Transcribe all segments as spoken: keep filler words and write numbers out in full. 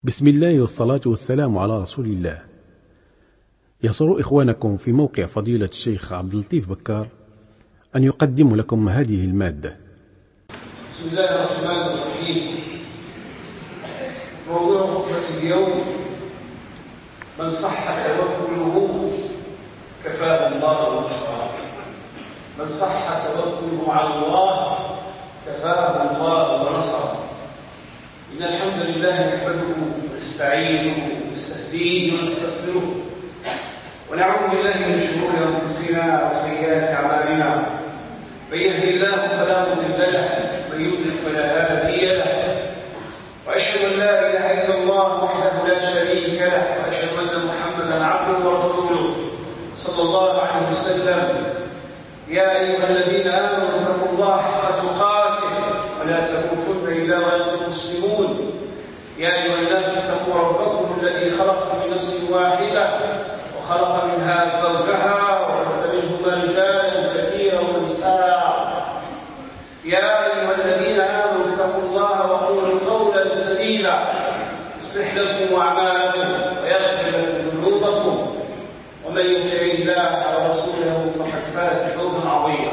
بسم الله والصلاة والسلام على رسول الله. يسر إخوانكم في موقع فضيلة الشيخ عبد اللطيف بكار أن يقدم لكم هذه المادة. بسم الله الرحمن الرحيم. موضوع خطبة اليوم: من صح توكله كفاه الله ونصره. من صح توكله على الله كفاه الله ونصره. إن الحمد لله نحمده ونستعينه ونستهديه ونستغفره ونعوذ بالله من شرور أنفسنا وسيئات أعمالنا. من يهده الله فلا مضل له ومن يضلل فلا هادي له. وأشهد أن لا إله إلا الله وحده لا شريك له وأشهد أن محمدا عبده ورسوله صلى الله عليه وسلم. يا أيها الذين آمنوا اتقوا الله حق تقاته ولا تموتن إلا وأنتم مسلمون. يا أيها الناس اتقوا ربكم الذي خلقكم من نفس واحدة وخلق منها زوجها وبث منهما رجالا كثيرا ونساء. يا أيها الذين آمنوا اتقوا الله وقولوا قولا سديدا يصلح لكم أعمالكم ويغفر لكم ذنوبكم ومن يطع الله ورسوله فقد فاز فوزا عظيما.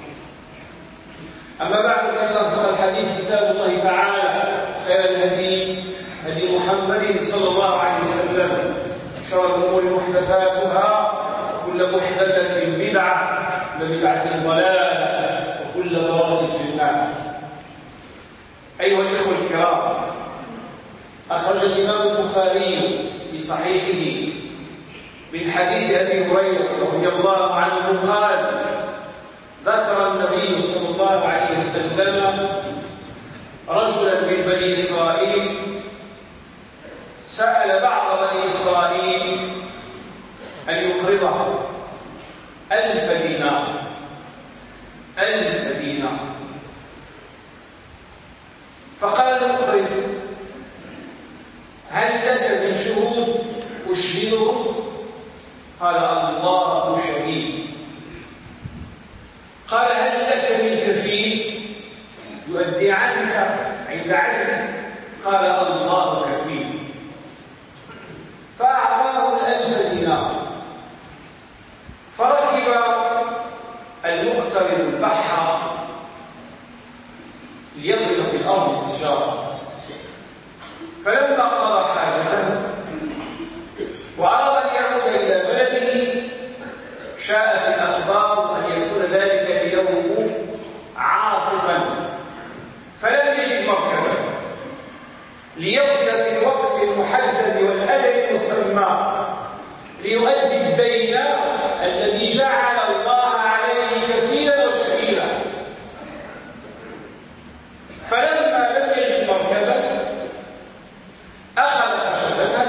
أما بعد، فإن أصدق الحديث كتاب الله تعالى، خير الهدي هدي محمد صلى الله عليه وسلم، شر الأمور محدثاتها وكل محدثة بدعة وبدعة ضلالة وكل ضلالة في النار. أيها الإخوة الكرام، أخرج الإمام البخاري في صحيحه من حديث أبي هريرة رضي الله عنه قال: ذكر النبي صلى الله عليه وسلم رجلا من بني إسرائيل سأل بعض بني إسرائيل أن يقرضه ألف دينار ألف دينار فقال له: اقرض، هل لك من شهود أشهده؟ قال: الله شهيد. قال: هل لك من كفيل يؤدي عنك عند عجزك؟ قال: الله كفيل. فأعطاه الألف دينار. فركب المقترض البحر ليضرب في الأرض التجارة. فلما قضى حاجته وأراد أن يعود إلى بلده، شاءت الأخبار أن يكون ذلك اليوم عاصفا، فلم يجد مركبا ليصل في الوقت المحدد والأجل المسمى ليؤدي الدين الذي جعل الله عليه كفيلا وشهيدا. فلما لم يجد مركبا أخذ خشبته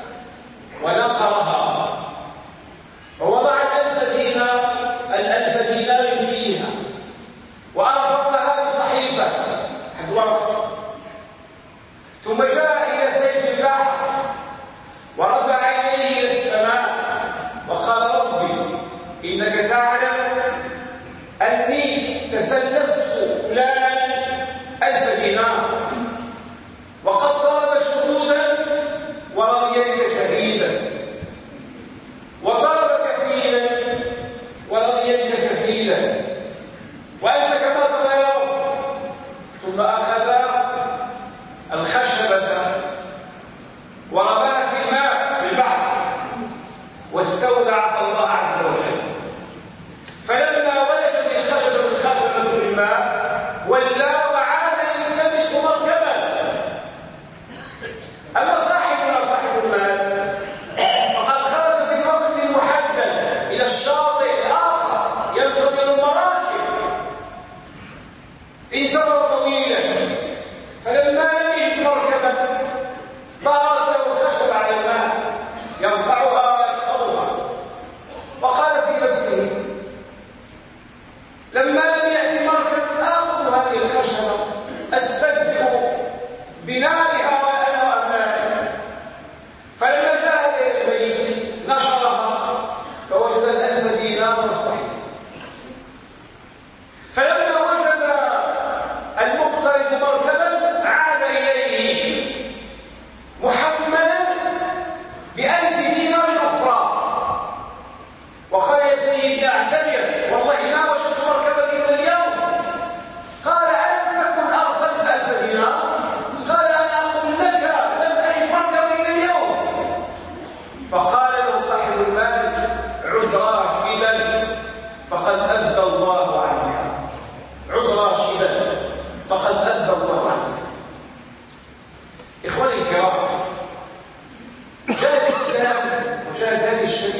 ونقرها ووضع الألف دينار الألف دينار فيها وأرفقها بصحيفة حد ورقة، ثم جاء إلى سيف البحر ورفع عينيه إلى السماء وقال: ربي، إنك تعلم أني تسلفت فلانا ألف دينار وقد طلب شهودا ورضيك شهيدا وطلب كفيلا ورضيك كفيلا وأنت كما ترى يا رب. ثم أخذ الخشبة ورماها في الماء بالبحر واستودع الله عز وجل. فلما ولدت الخشبة الخضراء في الماء ولا وعاد يلتمس مركبا. أما صاحبنا صاحب المال فقد خرج في الوقت المحدد إلى الشاطئ الآخر ينتظر المراكب. انتظر طويلا، فلما لم يجد مركبا ظهرت له خشبة على الماء يرفعها ويحفظها، وقال في نفسه: لما لم يأتي مركب آخذ هذه الخشبة أستدفئ بنارها وأنا وأبنائي.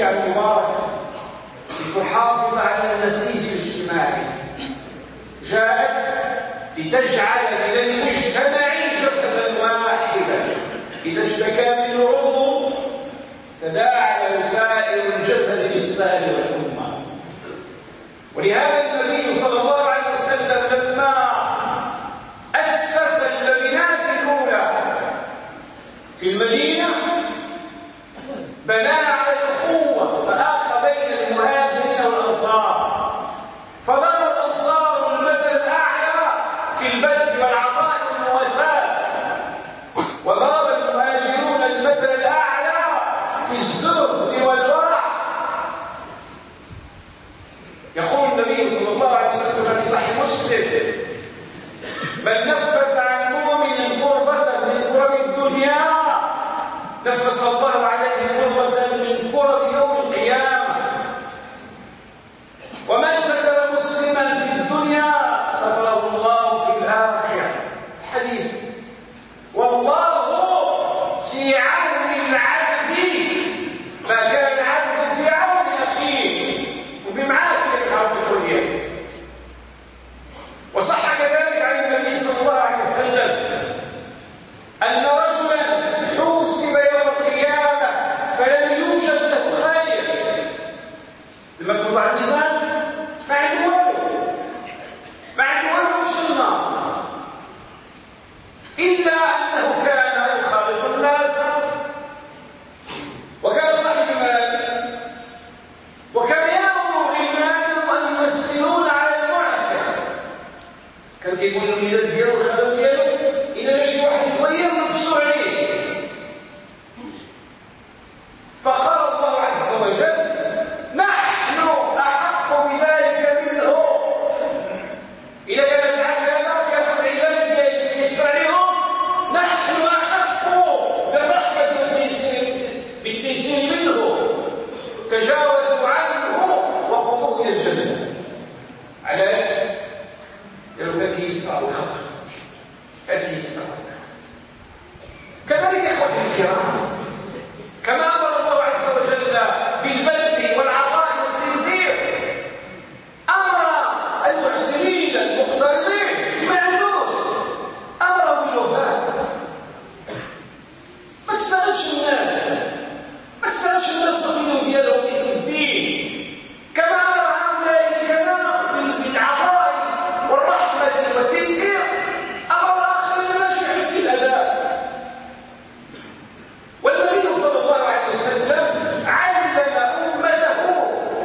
الشريعة المباركة لتحافظ على النسيج الاجتماعي، جاءت لتجعل من المجتمع جسدا واحدا، إذا اشتكى منه عضو تداعى له سائر الجسد بالسهر والحمى. ولهذا النبي صلى الله عليه وسلم لما أسس اللبنات الأولى في المدينة بناها على الأخوة، فآخى بين المهاجرين والأنصار، فضرب الأنصار المثل الأعلى في البذل والعطاء والمواساة، وضرب المهاجرون المثل الأعلى في الزهد والورع. يقول النبي صلى الله عليه وسلم في صحيح مسلم: من نفس عن مؤمن كربة من كرب الدنيا نفس الله عليه كربة من كرب يوم القيامة، ومن ستر مسلما في الدنيا ستره الله في الآخرة. حديث. والله في عون العبد ما كان العبد في عون أخيه، وبمعاك الحرب الدنيا. وصح كذلك عن النبي صلى الله عليه وسلم أن رجلا حوسب يوم القيامة فلم يوجد له خير، لما توضع الميزان ما عنده والو، ما عنده والو مش النار، إلا أنه كان يخالط الناس، وكان صاحب مال، وكان يأمر بالمال أن يمثلون على المعسر. كان كيقول للولاد ديالو الخدم ديالو إلا شي واحد يصير نفسه عليه. فقال الله عز وجل: نحن أحق بذلك منه. إذا كان العبد هذا كياخذ عباد ديالي يسرعهم، نحن أحق بالرحمة والتيسير بالتيسير منه، تجاوزوا عنه وخذوه إلى الجنة. علاش؟ لأنه كان كيسرع الخلق، كان كيسرع. كذلك إخوتي الكرام، كما أمر الله عز وجل بالبذل والعطاء والتيسير، أمر المحسنين المقترضين ما عندوش، أمره بالوفاء. ما استغلش الناس، ما استغلش الناس الدين ديالهم باسم الدين، كما أمر هؤلاء كذا بالعطاء والرحمة والتيسير، أمر الآخرين بمشي حسن الأداء. والنبي صلى الله عليه وسلم علم أمته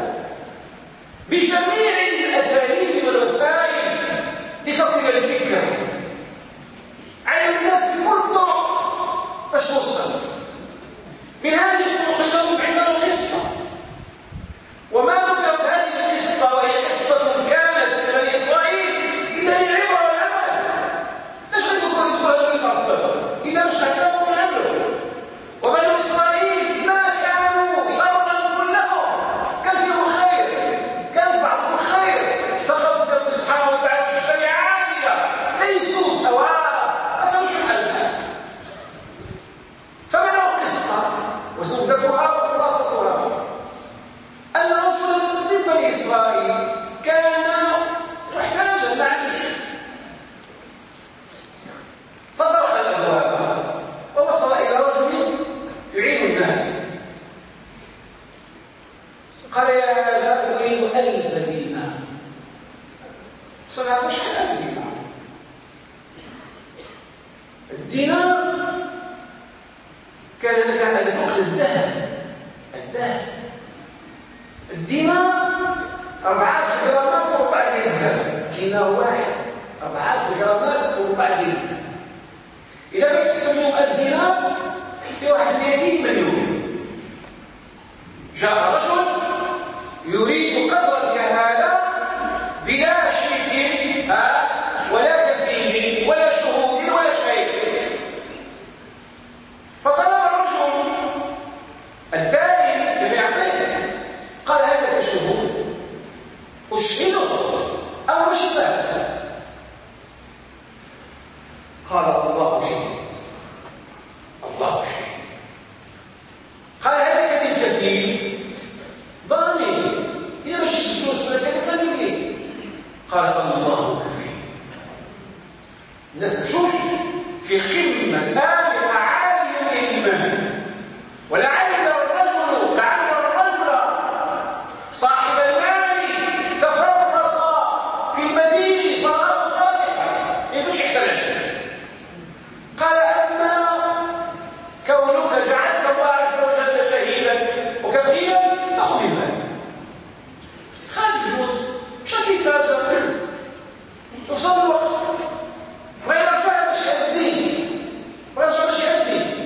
بجميع الأساليب والوسائل لتصل الفكرة، علم الناس بكل طرق باش توصل. من هذه الطرق اليوم عندنا القصة، وما ذكرت هذه القصة وهي قصة كانت في بني إسرائيل إلا للعبرة والعمل. ليش غيذكر يذكر النبي صلى الله عليه وسلم إلا باش نعتبروا من عمله؟ وبني إسرائيل ما كانوا شرا كلهم، كان فيهم خير، كان بعضهم خير. افتقر ربنا سبحانه وتعالى شتى عاملة ليسوا سواء، ما كانوش بحالنا. فبنوا قصة وزبدتها وخلاصتها أن رجلا من بني إسرائيل كان محتاجا، ما عنده شيء، فطرق الأبواب ووصل إلى رجل يعين الناس. قال: يا هذا أريد ألف دينار. صنعت مش ألف دينار. الدينار كان لك على الوقت الذهب، الذهب الدينار أربعة جرامات وربع ديال الذهب، دينار واحد أربعة جرامات وربع ديال الذهب. إذا بغيت تحسب لهم ألف دينار في واحد مئتين مليون. جاء رجل يريد قدرا كهذا بلا شيء ولا كفيل ولا شهود ولا شيء. فطلب الرجل الدائن اللي يعطيه، قال: هذا كشهود أشهده أو مش سهل؟ قال: الله شهيد، الله شهيد. قال: هذا كفيل، الإيمان. ولعل الرجل لعل الرجل صاحب المال تفرس في المدين فرآه صالحا يمشي يحتمل. قال أما كونك جعلت الله عز وجل شهيدا وكفيلا فخذ المال، خلي الفلوس بشكل تاجر توصل الوقت غير شيء باش يأدي غير شيء باش يأدي.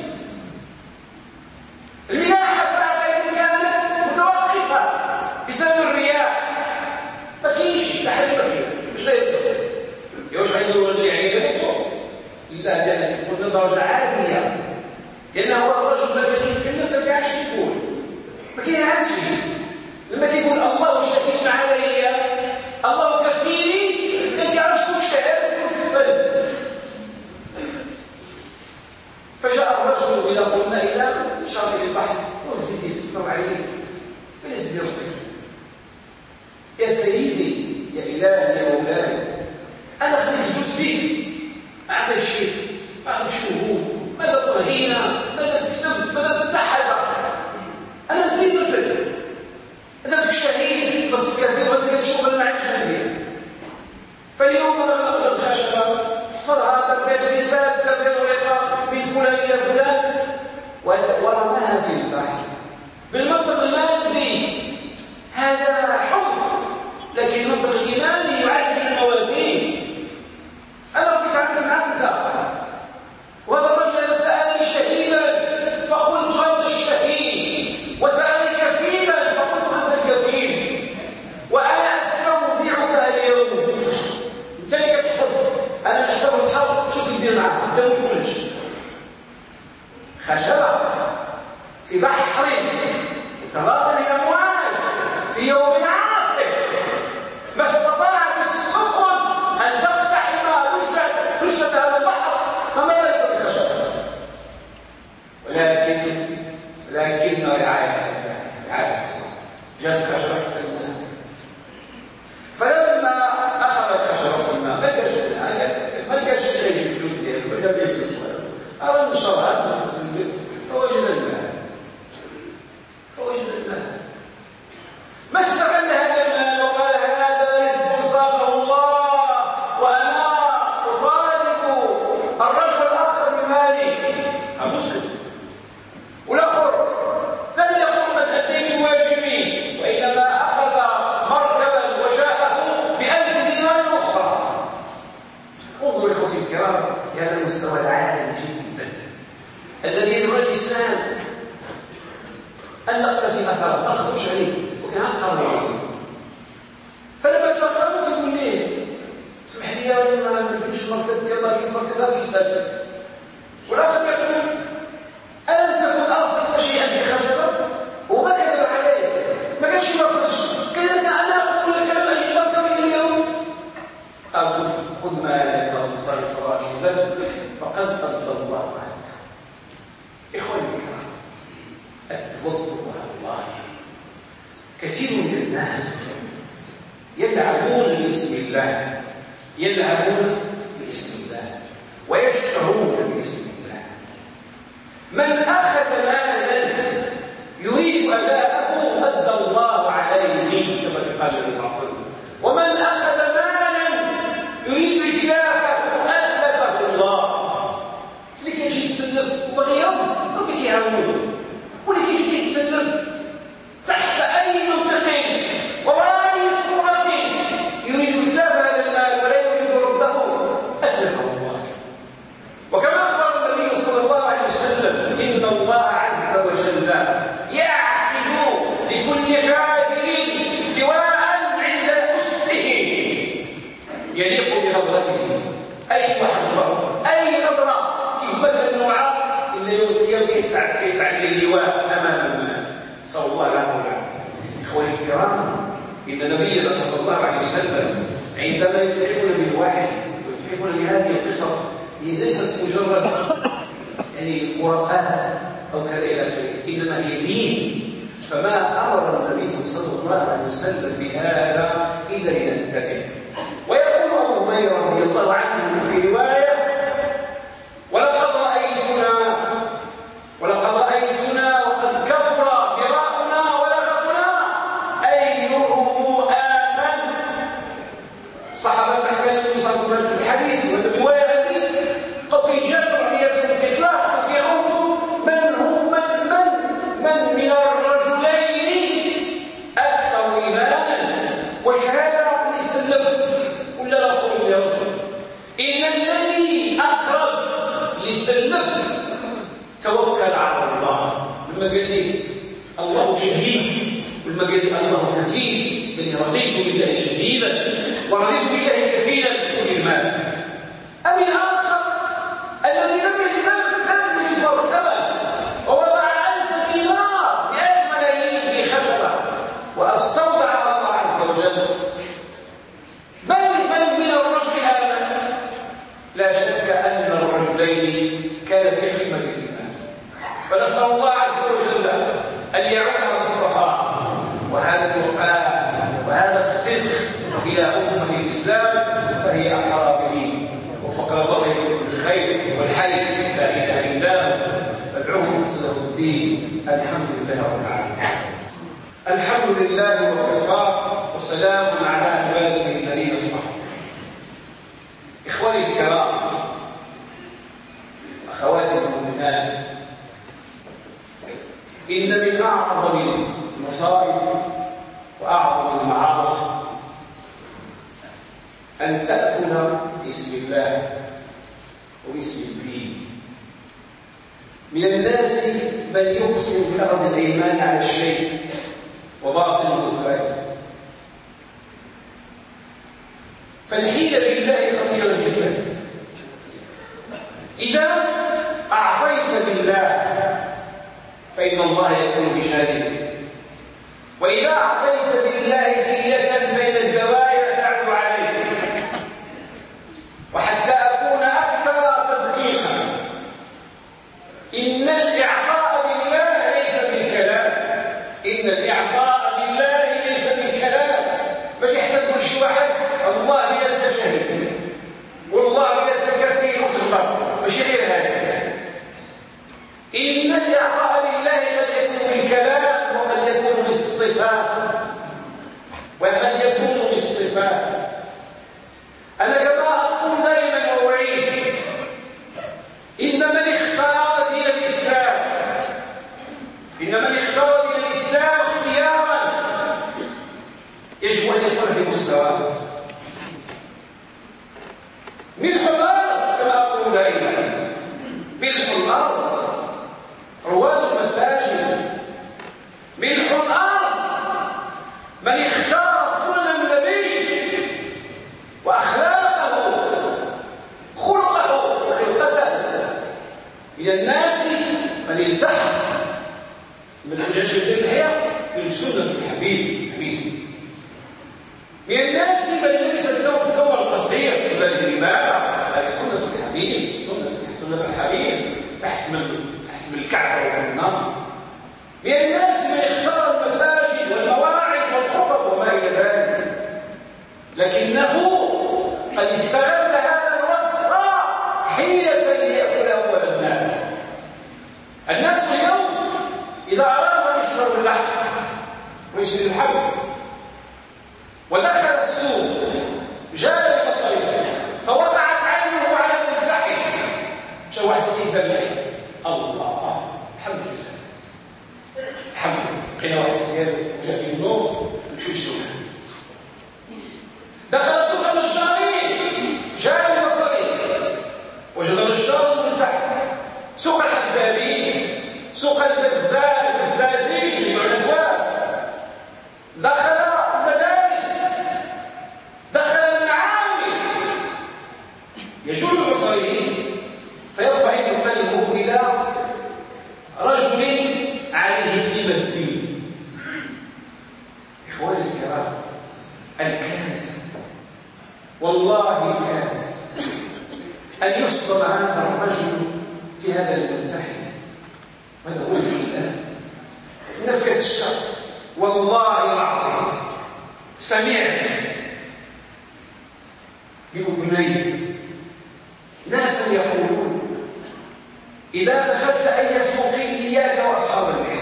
الملاحة ساعة كانت متوقفة بسبب الرياح، ما كاينش تحريك كبير باش لا يبدا يا واش غيديروا اللي عليه بيتو لا ديال يكون درجة عالية، لأنه هو الرجل اللي كيتكلم ما كيعرفش يقول، ما كيعرفش لما كيقول الله شهيد علي الله كفيلي كان كيعرف شنو الشهادة شنو الكفل. فجاء الرجل إلى قلنا إلى شاطئ البحر والزيت يتستر عليه فليس بيرضي. يا سيدي يا إلهي يا مولاي أنا خليت فلوس فيك، أعطيك شيء أعطيك شهود، ماذا طهينا ماذا كتبت ماذا انت حاجة، أنا انت درتك درتك شهيد درتك كثير وانت كتشوف أنا عايش هذه. فاليوم أنا نأخذ الخشبة صرها درفيت رسالة درفيت ورقة من فلان إلى فلان ورماها في البحر بالمنطق المادي. هذا حب، لكن المنطق الإيماني يعدل الموازين. أنا ربي تعاملت معك أنت، وهذا الرجل سألني شهيدا فقلت أنت الشهيد، وسألني كفيلا فقلت أنت الكفيل، وأنا أستودعك اليوم. أنت اللي كتحب، أنا نحترم الحرب، شو تدير معك؟ أنت ما تقولش خشبة في بحر تلاقى الأمواج في يوم عاصف، ما استطاعت السفن أن تقتحم رشة هذا البحر، فما بالك بالخشبة. ولكن لكن رعاية رعاية جاءت خشبة الماء، فلما أخذت خشبة الماء ما لقاش ما لقاش غير الفلوس ديالو، ما جاب ليه فلوس والو، أراد نشرها فوجد الماء فوجد الماء ما استغل هذا المال وقال هذا رزق صاغه الله وأنا أطالب الرجل الآخر بمالي. هذا مسلم. والآخر لم يقل قد أديت واجبي، وإنما أخذ مركبا وجاءه بألف دينار أخرى. انظروا إخوتي الكرام لهذا المستوى العالي جدا الذي يدعو الإسلام أن نقتفي أثره ما نخرجش عليه وكان قرر. فلما تلاقاه يقول لي سمح لي يا ولي ما نلقيتش المركب ديال الله لقيت مركبها في ساتر، والآخر يقول ألم تكن أرسلت شيئا في خشبة؟ هو ما كذب عليه، ما كانش يوصلش، كذلك أنا أقول لك لما أجي مركبي اليوم أقول خذ مالك وانصرف راشدا فقد أرضى الله عنك. إخواني الكرام التوكل على الله، كثير من الناس يلعبون باسم الله يلعبون باسم الله ويشترون باسم الله. من أخذ مالا يريد أداءه أدى الله عليه كما قال الرسول، ومن أخذ مالا يريد إتلافه أتلفه الله. اللي كيجي يتسلف وبغي يرضي ربي كيعاونوه، واللي كيجي يتسلف تحت أي منطق وأي صورة يريد إتلاف هذا المال ولا يريد رده أتلفه الله. وكما أخبر النبي صلى الله عليه وسلم إن الله عز وجل يعقد لكل قادر لواء عند أسته يليق بغضبته. أي محضر أي نظرة كيف مثل النوع إلا يلقي يتعلي اللواء أمام المال. صلى الله عليه وسلم. إخواني الكرام إن النبي صلى الله عليه وسلم عندما يتعفون بالوحي ويتعفون بهذه القصص هي ليست مجرد يعني خرافات أو كذا إلى آخره، إنما هي دين. فما أمر النبي صلى الله عليه وسلم بهذا إلا لننتبه. ويقول أبو هريرة رضي الله عنه في رواية: ولقد رأيتنا ولقد توكل على الله. لما قال لي الله شهيد، ولما قال لي الله كفيل، قال لي رضيت بالله شهيدا ورضيت بالله كفيلا بدخول المال. أم الآخر الذي لم يجد لم يجد مركبا ووضع ألف دينار بألف ملايين في خشبة واستودع على الله عز وجل، بل بل من الرجل هذا لا شك أن الرجلين كان في قمة الإيمان. فنسأل الله عز وجل أن يعود بالصفاء وهذا الوفاء وهذا الصدق إلى أمة الإسلام، فهي أحرى به وفق الله بكل خير والحي لا إله إلا هو، فادعوه فصله الدين. الحمد لله رب العالمين. الحمد لله وكفى وسلام على عباده الذين اصطفى. إخواني الكرام، أخواتي المؤمنات، إن من أعظم المصائب وأعظم المعاصي أن تأكل باسم الله وباسم الدين. من الناس من يقسم بأرض الإيمان على الشيء وباطنه خائف. فالحيلة بالله خطيرة جدا. إذا أعطيت بالله فإن الله يكون بجانبك، وإذا أعطيت بالله حيلة فإن الدواعي تعد عليك. وحتى أكون أكثر تدقيقا، إن الإعطاء بالله ليس بالكلام، إن الإعطاء بالله ليس بالكلام. باش يحتاج كل شي واحد الله يد شهيد والله يد كفيل وتغلط، ماشي غير هذا. إن الإعطاء لله قد يكون بالكلام وقد يكون بالصفات وقد يكون بالصفات. أنا كما أقول دائما وأعيد، إن من اختار دين الإسلام إن من اختار دين الإسلام اختيارا يجب أن يكون في مستواه. ملح الأرض كما أقول دائما، ملح الأرض رواد المساجد، ملح الأرض من اختار سنن النبي وأخلاقه خلقه وخلقته. من الناس من التحم من يجب اللحية من سنة الحبيب حبيب. من الناس من لبس الثوب الثوب القصير بل لماذا؟ سنة الحبيب سنة سنة الحبيب تحت من تحت من الكعبة وفي النار. من الناس من اختار المساجد والمواعظ والخطب وما إلى ذلك، لكنه قد استغل هذا الوصف حيلة ليأكل أول الناس. الناس اليوم إذا أرادوا أن يشربوا اللحم ويشري الحب ودخل السوق جاء ببصره فوقعت عينه على الملتحم، شو واحد السيد اللحم، الله الحمد لله الحمد لله لقينا واحد زياده وجا فيه النور نمشيو نشربوا. دخل سوق النجارين جاء ببصره وجد النجار الملتحم، سوق الحدادين، سوق البزاز البزازين يبيعوا الأثواب، دخل المدارس، دخل المعامل، يجول ببصره فيطمئن قلبه إلى رجل عليه سيب الدين. إخواني الكرام، الكارثة والله الكارثة أن يصدر هذا الرجل في هذا الملتحم. هذا هو الإله. الناس كتشتغل والله العظيم سمعت بأذني ناسا يقولون إذا دخلت أي سوق إياك وأصحاب اللحى.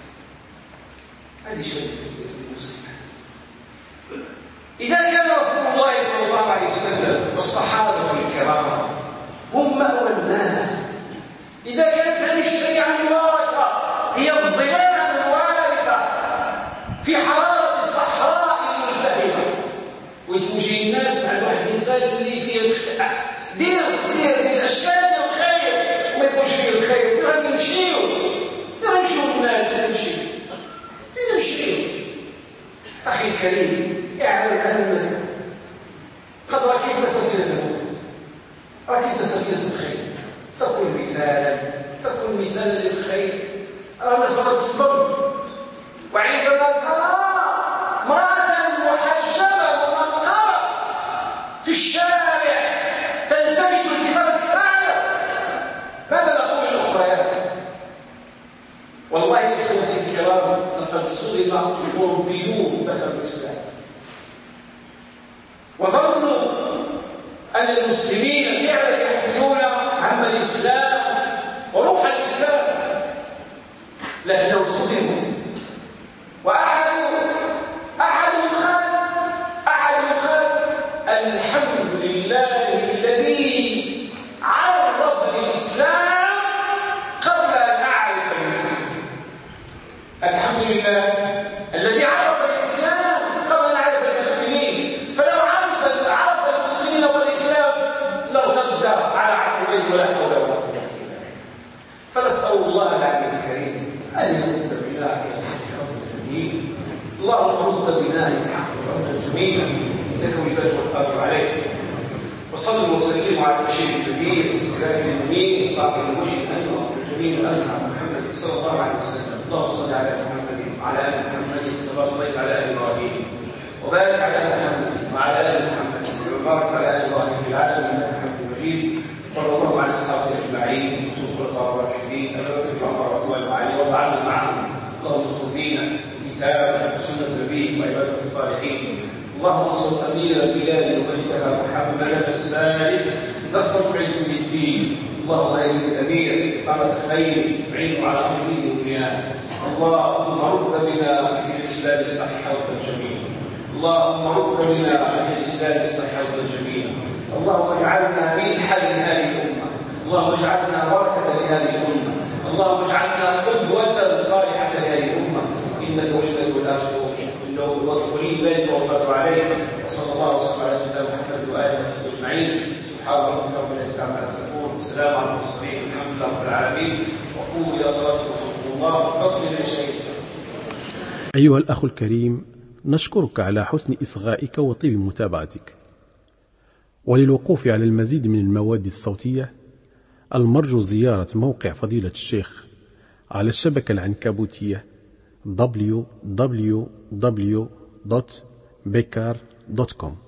هذه شيء المسلمين. إذا كان رسول الله صلى الله عليه وسلم والصحابة الكرام هم مأوى الناس، إذا كانت هذه الشريعة المباركة هي الظلال الواردة في حرارة الصحراء الملتهبة، وتوجه الناس مع واحد الإنسان اللي فيه دير دير دير أشكال الخير وما يكونش فيه الخير، فيه غادي يمشي الكريم اعلم أنك قد ركبت سفينة الموت، ركبت سفينة الخير، فكن مثالا فكن مثالا للخير. الناس بدأت تصبر، وعندما ترى امرأة محجبة منقبة في الشارع تلتفت التفات كامل، ماذا نقول للأخريات؟ والله إخوتي الكرام لقد صدم أوروبيون دخلوا الإسلام وظنوا أن المسلمين فعلا يحملون هم الإسلام وروح الإسلام، لكنهم صدموا. وأحد أحدهم قال أحدهم قال الحمد لله الذي عرف الإسلام قبل أن أعرف المسلمين. الحمد لله الذي عرف الإسلام قبل أن أعرف المسلمين، فلو عرف عرف المسلمين والإسلام لارتد على عقبيه ولا حول ولا قوة إلا بالله. فنسأل الله العلي الكريم أن يرد بنا إلى الحق الجميل. اللهم رد بنا إلى الحق الجميل إنك ولي والقادر عليه. وصلوا وسلموا على البشير الكبير والسراج المنير صاحب الوجه الأنور الجميل الأزهر محمد صلى الله عليه وسلم. اللهم صل على محمد وعلى آل محمد كما صليت على آل إبراهيم، وبارك على محمد وعلى آل محمد وبارك على آل إبراهيم في العالمين إنك حميد مجيد. وصلى الله على الصحابة أجمعين وسوء الخلفاء الراشدين أبي بكر وعمر وعثمان وعلي وارض معهم. اللهم انصر دينك وكتابك وسنة نبيك وعبادك الصالحين. اللهم انصر أمير البلاد وملكها محمد السادس نصرا تعز به الدين. اللهم أيد الأمير ثمرة خير عينه على أمر دين ودنياه. اللهم رد بنا إلى الإسلام الصحيح والجميل. اللهم رد بنا إلى الإسلام الصحيح والجميل. اللهم اجعلنا ملحا لهذه الأمة، اللهم اجعلنا بركة لهذه الأمة، اللهم اجعلنا قدوة صالحة لهذه الأمة، إنك ولي والآخر إنه ولي ذلك والقدر عليه. وصلى الله وسلم على سيدنا محمد وآله وصحبه أجمعين. سبحان ربك رب العزة عما يصفون وسلام على المرسلين والحمد لله رب العالمين. وقوموا إلى صلاتكم ورحمة الله وفصل العشاء. أيها الأخ الكريم، نشكرك على حسن إصغائك وطيب متابعتك. وللوقوف على المزيد من المواد الصوتية المرجو زيارة موقع فضيلة الشيخ على الشبكة العنكبوتية دبليو دبليو دبليو دوت بيكار دوت كوم.